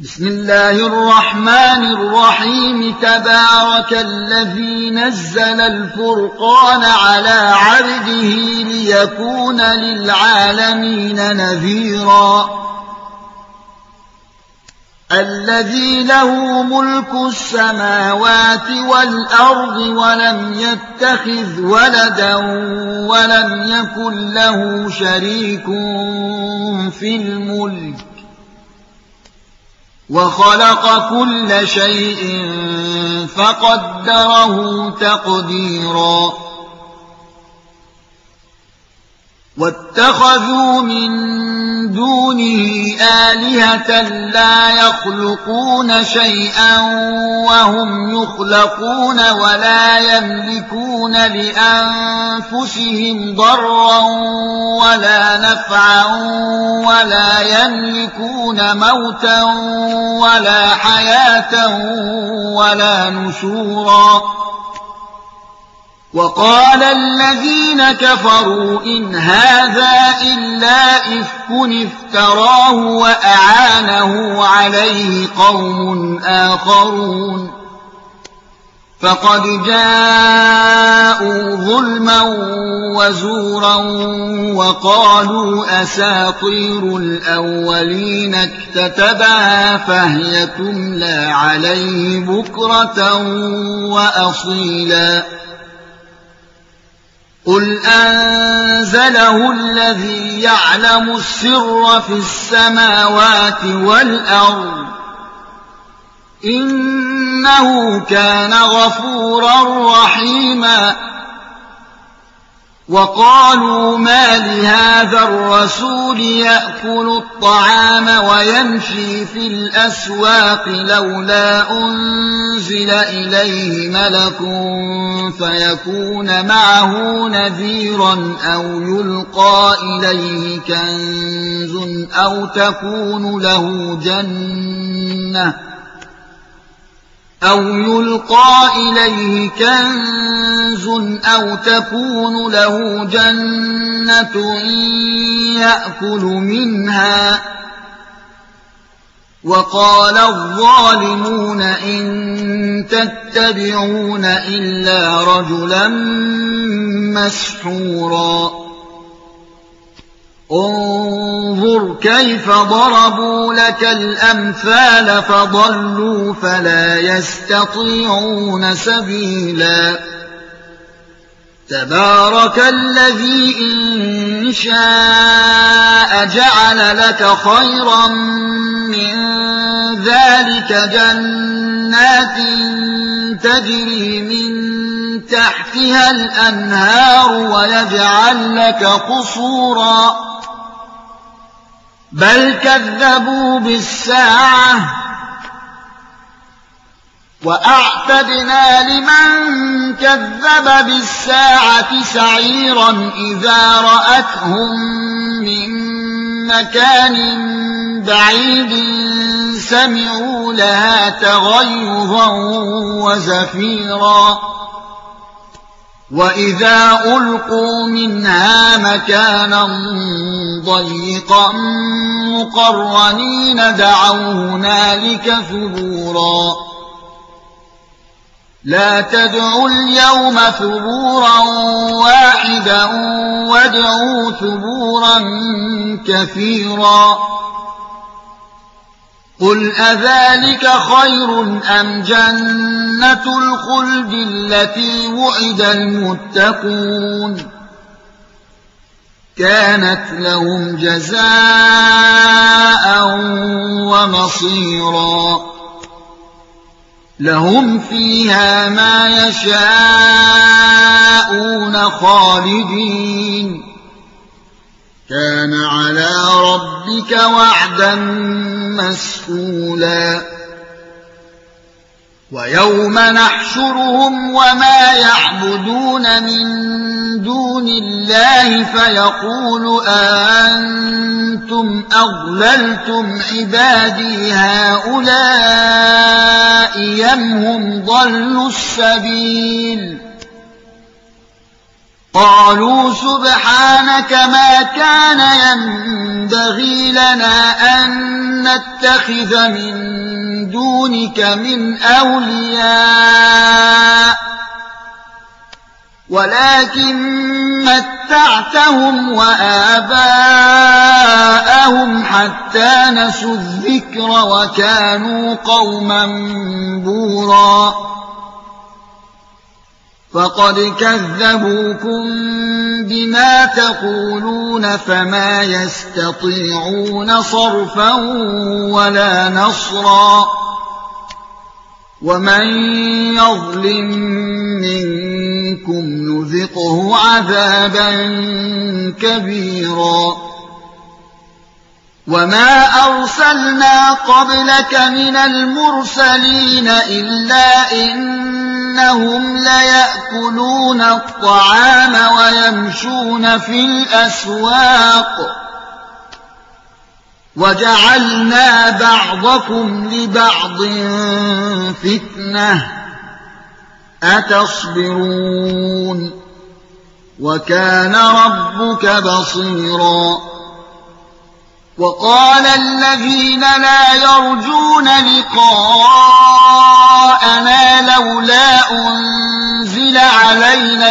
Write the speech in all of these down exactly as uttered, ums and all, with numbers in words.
بسم الله الرحمن الرحيم تبارك الذي نزل الفرقان على عبده ليكون للعالمين نذيرا الذي له ملك السماوات والأرض ولم يتخذ ولدا ولم يكن له شريك في الملك وخلق كل شيء فقدره تقديرا واتخذوا من دونه آلهة لا يخلقون شيئا وهم يخلقون ولا يملكون لأنفسهم ضرا ولا نفعا ولا يملكون موتا ولا حياة ولا نشورا وقال الذين كفروا إن هذا إلا إفك افتراه وأعانه عليه قوم آخرون فقد جاءوا ظلما وزورا وقالوا أساطير الأولين اكتتبها فهي تملى عليه بكرة وأصيلا قل أنزله الذي يعلم السر في السماوات والأرض إنه كان غفورا رحيما وقالوا ما لهذا الرسول يأكل الطعام ويمشي في الأسواق لولا أنزل إليه ملك فيكون معه نذيرا أو يلقى إليه كنز أو تكون له جنة أو يلقى إليه كنز أو تكون له جنة يأكل منها وقال الظالمون إن تتبعون إلا رجلا مسحورا انظر كيف ضربوا لك الأمثال فضلوا فلا يستطيعون سبيلا تبارك الذي إن شاء جعل لك خيرا من ذلك جنات تجري من تحتها الأنهار ويجعل لك قصورا بل كذبوا بالساعة وأعتدنا لمن كذب بالساعة سعيرا إذا رأتهم من مكان بعيد سمعوا لها تغيظا وزفيرا وإذا ألقوا منها مكانا ضيقا مقرنين دعوا هنالك ثبورا لا تدعوا اليوم ثبورا واحدا وادعوا ثبورا كثيرا قل أذلك خير أم جنة الخلد التي وعد المتقون كانت لهم جزاء ومصيرا لهم فيها ما يشاءون خالدين كان على ربك وعدا مسئولا ويوم نحشرهم وما يعبدون من دون الله فيقول أأنتم أضللتم عبادي هؤلاء أم هم ضلوا السبيل قالوا سبحانك ما كان ينبغي لنا أن نتخذ من دونك من أولياء ولكن متعتهم وآباءهم حتى نسوا الذكر وكانوا قوما بورا فقد كذبوكم بما تقولون فما يستطيعون صرفا ولا نصرا ومن يظلم منكم نذقه عذابا كبيرا وما أرسلنا قبلك من المرسلين إلا إنهم ليأكلون الطعام ويمشون في الأسواق وجعلنا بعضكم لبعض فتنة أتصبرون وكان ربك بصيرا وقال الذين لا يرجون لقاءنا لولا أنزل علينا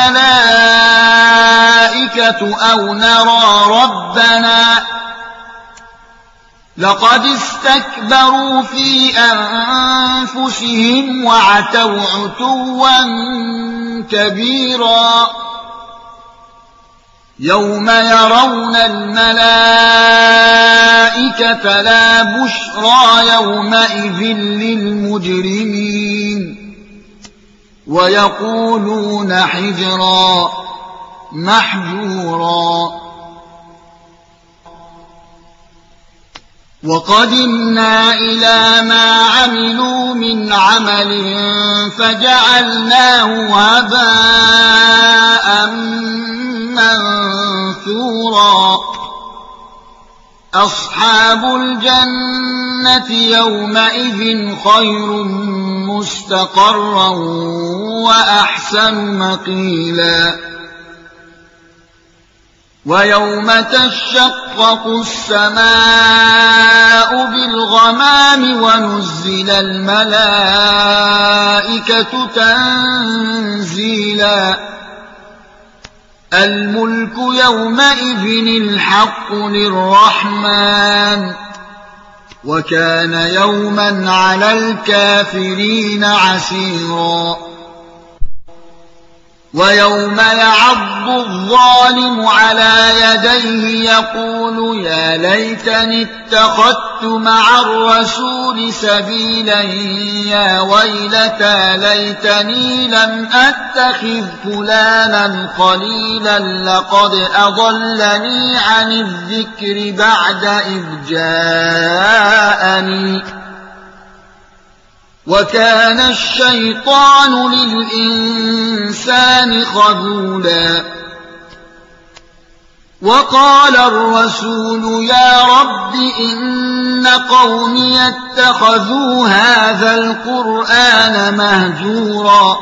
الملائكة أو نرى ربنا لقد استكبروا في أنفسهم وعتوا عتوا كبيرا يوم يرون الملائكة لا بشرى يومئذ للمجرمين ويقولون حجرا محجورا وقدمنا إلى ما عملوا من عمل فجعلناه هباء منثورا أصحاب الجنة يومئذ خير مستقرا وأحسن مقيلا ويوم تشقق السماء بالغمام ونزل الملائكة تنزيلا الملك يومئذ الحق للرحمن وكان يوما على الكافرين عسيرا ويوم يعض الظالم على يديه يقول يا ليتني اتخذت مع الرسول سبيلا يا ويلتى ليتني لم أتخذ فلانا خليلا لقد أضلني عن الذكر بعد إذ جاءني وكان الشيطان للإنسان خذولا وقال الرسول يا رب إن قومي اتخذوا هذا القرآن مهجورا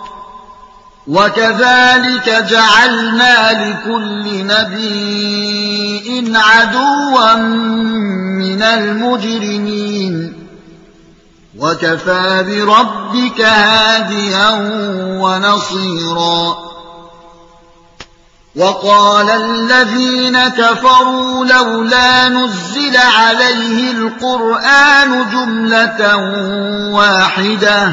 وكذلك جعلنا لكل نبي عدوا من المجرمين وكفى بربك هاديا ونصيرا وقال الذين كفروا لولا نزل عليه القرآن جملة واحدة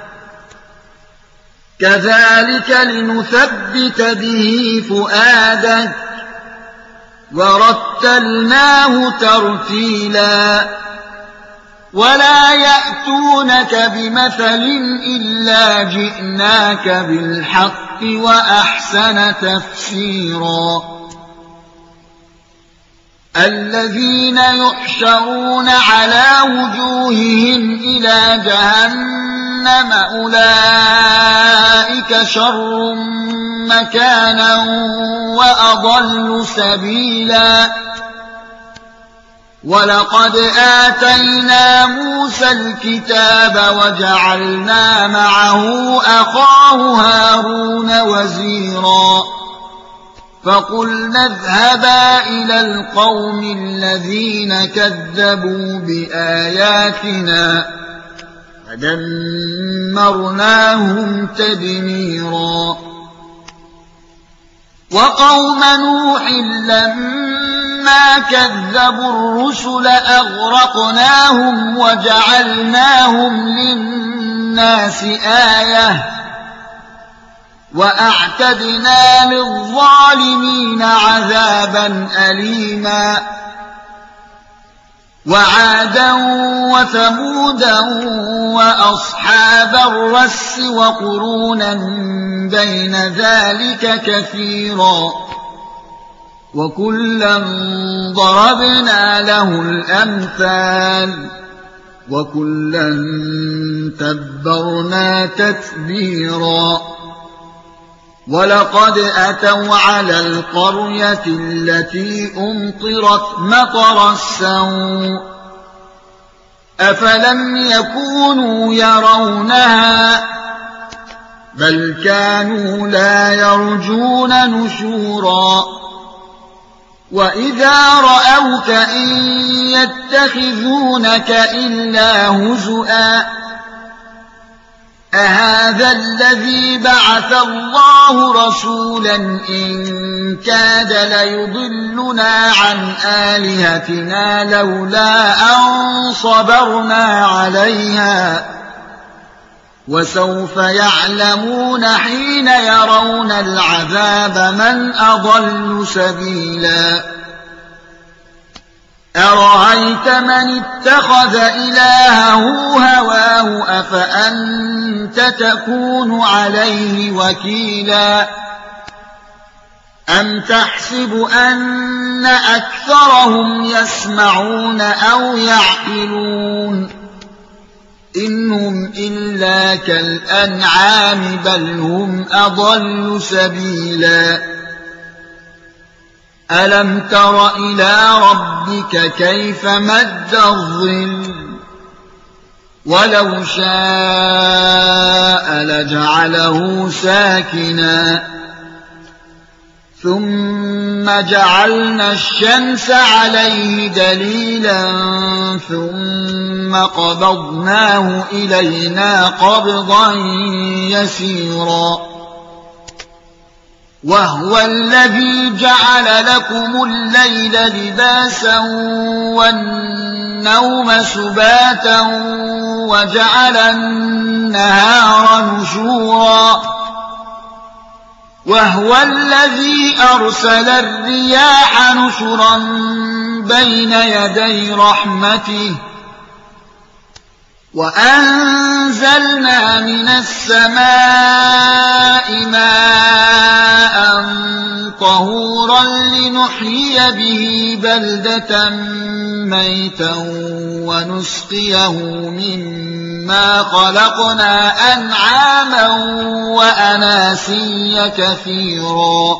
كذلك لنثبت به فؤادك ورتلناه ترتيلا ولا يأتونك بمثل إلا جئناك بالحق وأحسن تفسيرا الذين يحشرون على وجوههم إلى جهنم أولئك شر مكانا وأضل سبيلا ولقد آتينا موسى الكتاب وجعلنا معه أخاه هارون وزيرا فقلنا اذهبا إلى القوم الذين كذبوا بآياتنا فدمرناهم تدميرا وقوم نوح لما كذبوا الرسل أغرقناهم وجعلناهم للناس آية وأعتدنا للظالمين عذابا أليما وعادا وثمودا وأصحاب الرس وقرونا بين ذلك كثيرا وكلا ضربنا له الأمثال وكلا تبرنا تتبيرا ولقد أتوا على القرية التي أمطرت مطر السوء أفلم يكونوا يرونها بل كانوا لا يرجون نشورا وإذا رأوك إن يتخذونك إلا هزؤا أهذا الذي بعث الله رسولا إن كاد ليضلنا عن آلهتنا لولا أن صبرنا عليها وسوف يعلمون حين يرون العذاب من أضل سبيلا أرأيت من اتخذ إلهه هواه أفأنت تكون عليه وكيلا أم تحسب أن أكثرهم يسمعون أو يعقلون إنهم إلا كالأنعام بل هم أضل سبيلا ألم تر إلى ربك كيف مد الظل ولو شاء لجعله ساكنا ثم جعلنا الشمس عليه دليلا ثم قبضناه إلينا قبضا يسيرا وهو الذي جعل لكم الليل لباسا والنوم سباتا وجعل النهار نشورا وهو الذي أرسل الرياح نشرا بين يدي رحمته وأنزلنا من السماء ماء طهورا لنحيي به بلدة ميتا ونسقيه مما خلقنا أنعاما وأناسيا كثيرا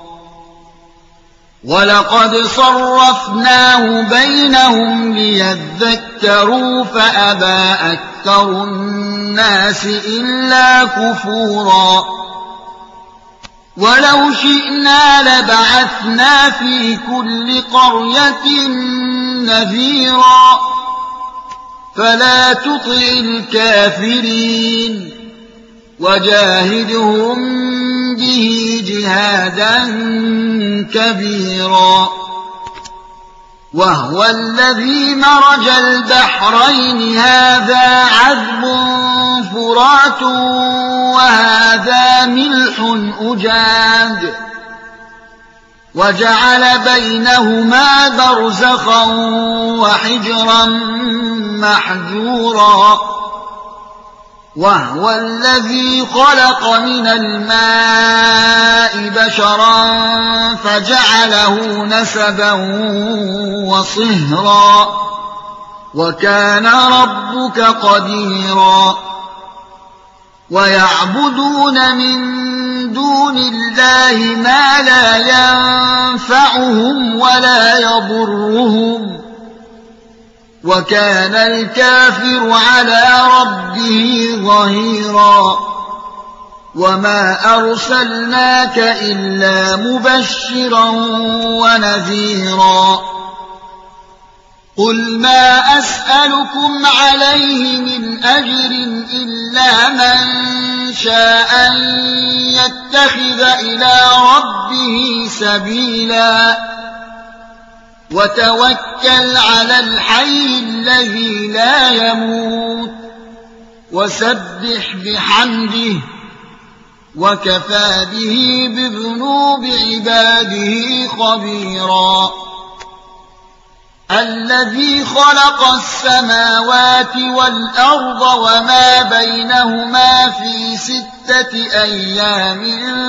ولقد صرفناه بينهم ليذكروا فأبى أكثر الناس إلا كفورا ولو شئنا لبعثنا في كل قرية نذيرا فلا تطع الكافرين وجاهدهم به جهادا كبيرا وهو الذي مرج البحرين هذا عذب فرات وهذا ملح أجاج وجعل بينهما برزخا وحجرا محجورا وهو الذي خلق من الماء بشرا فجعله نسبا وصهرا وكان ربك قديرا ويعبدون من دون الله ما لا ينفعهم ولا يضرهم وكان الكافر على ربه ظهيرا وما أرسلناك إلا مبشرا ونذيرا قل ما أسألكم عليه من أجر إلا من شاء أن يتخذ إلى ربه سبيلا وتوكل على الحي الذي لا يموت وسبح بحمده وكفى به بذنوب عباده خبيرا الذي خلق السماوات والأرض وما بينهما في ستة أيام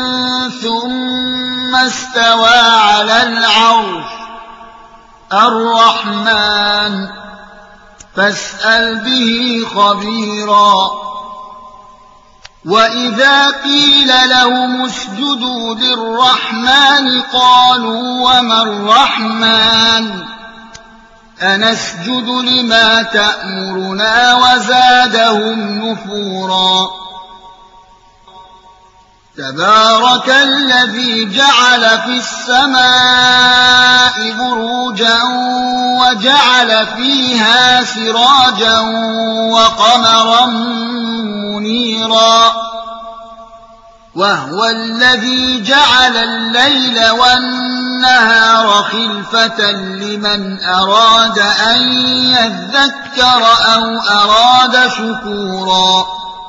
ثم استوى على العرش الرحمن فاسأل به خبيرا وإذا قيل لهم اسجدوا للرحمن قالوا وما الرحمن أنسجد لما تأمرنا وزادهم نفورا تبارك الذي جعل في السماء بروجا وجعل فيها سراجا وقمرا منيرا وهو الذي جعل الليل والنهار خلفة لمن أراد أن يذكر أو أراد شكورا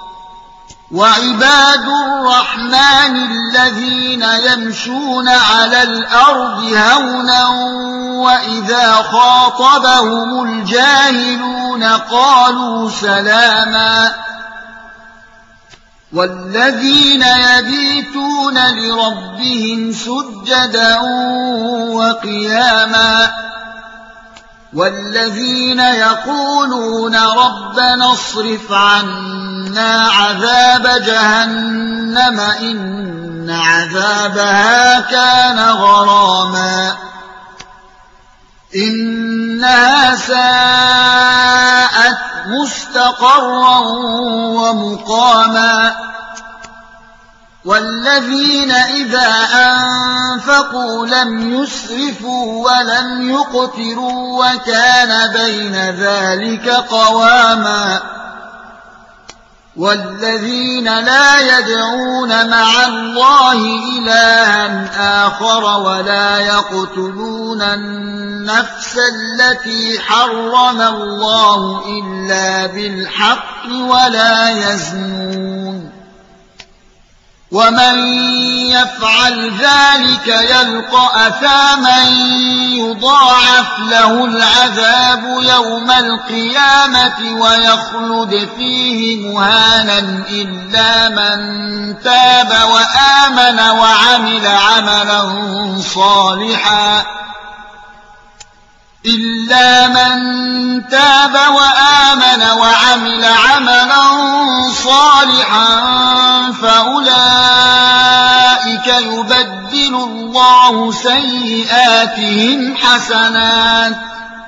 وعباد الرحمن الذين يمشون على الأرض هونا وإذا خاطبهم الجاهلون قالوا سلاما والذين يبيتون لربهم سجدا وقياما والذين يقولون ربنا اصرف عنا عذاب جهنم إن عذابها كان غراما إنها ساءت مستقرا ومقاما والذين إذا أنفقوا لم يسرفوا ولم يقتروا وكان بين ذلك قواما والذين لا يدعون مع الله إلها آخر ولا يقتلون النفس التي حرم الله إلا بالحق ولا يزنون ومن يفعل ذلك يلقى أثاما يضاعف له العذاب يوم القيامة ويخلد فيه مهانا إلا من تاب وآمن وعمل عملا صالحا إلا من تاب وآمن وعمل عملا صالحا فأولئك يبدل الله سيئاتهم حسنات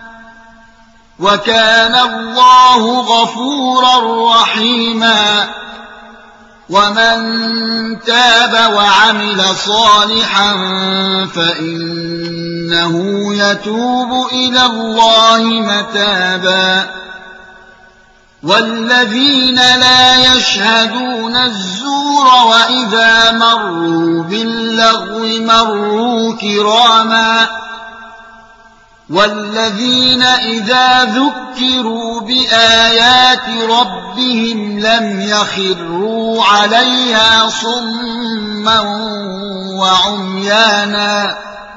وكان الله غفورا رحيما ومن تاب وعمل صالحا فإنه يتوب إلى الله متابا والذين لا يشهدون الزور وإذا مروا باللغو مروا كراما والذين إذا ذكروا بآيات ربهم لم يخروا عليها صما وعميانا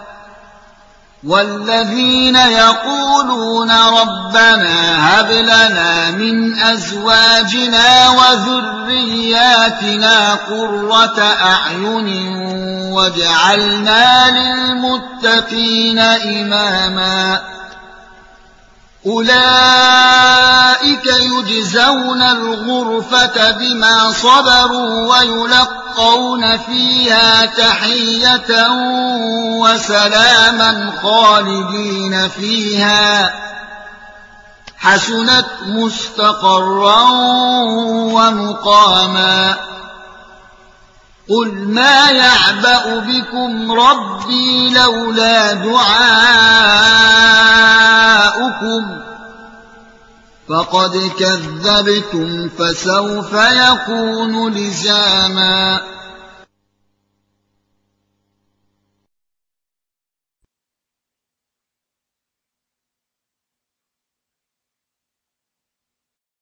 والذين يقولون ربنا هب لنا من أزواجنا وذرياتنا قرة أعين واجعلنا للمتقين إماما أولئك يجزون الغرفة بما صبروا ويلقون فيها تحية وسلاما خالدين فيها حسنت مستقرا ومقاما قل ما يعبأ بكم ربي لولا دعاؤكم فقد كذبتم فسوف يكون لزاما